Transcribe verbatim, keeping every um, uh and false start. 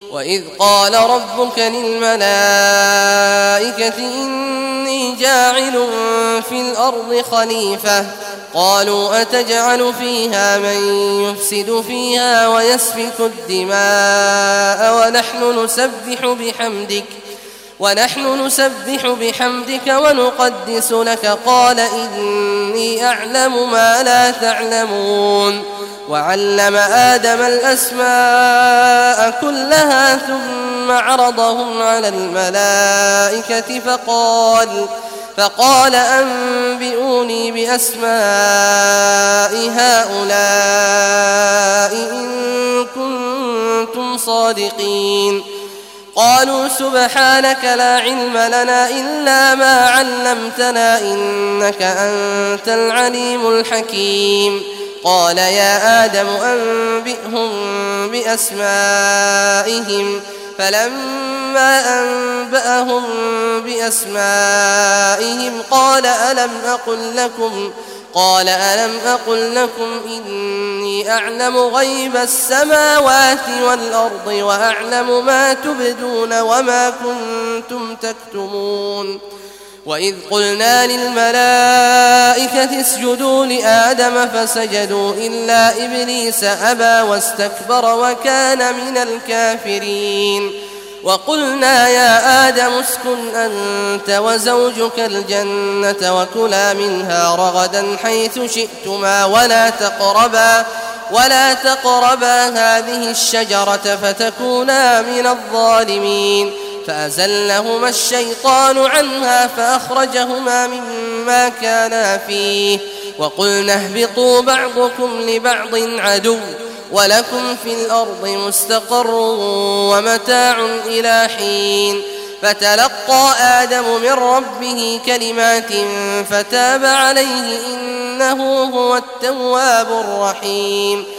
وإذ قال ربك للملائكة إني جاعل في الأرض خليفة قالوا أتجعل فيها من يفسد فيها ويسفك الدماء ونحن نسبح بحمدك ونحن نسبح بحمدك ونقدس لك قال إني أعلم ما لا تعلمون وعلم آدم الأسماء كلها ثم عرضهم على الملائكة فقال فقال أنبئوني بأسماء هؤلاء إن كنتم صادقين قالوا سبحانك لا علم لنا إلا ما علمتنا إنك أنت العليم الحكيم قال يا آدم أنبئهم بأسمائهم فلما أنبأهم بأسمائهم قال ألم أقل لكم قال ألم أقل لكم إني أعلم غيب السماوات والأرض وأعلم ما تبدون وما كنتم تكتمون وإذ قلنا للملائكة اسجدوا لآدم فسجدوا إلا إبليس أبى واستكبر وكان من الكافرين وقلنا يا آدم اسكن أنت وزوجك الجنة وكلا منها رغدا حيث شئتما ولا تقربا ولا تقربا هذه الشجرة فتكونا من الظالمين فأزلهما الشيطان عنها فأخرجهما مما كانا فيه وقلنا اهبطوا بعضكم لبعض عدو ولكم في الأرض مستقر ومتاع إلى حين فتلقى آدم من ربه كلمات فتاب عليه إنه هو التواب الرحيم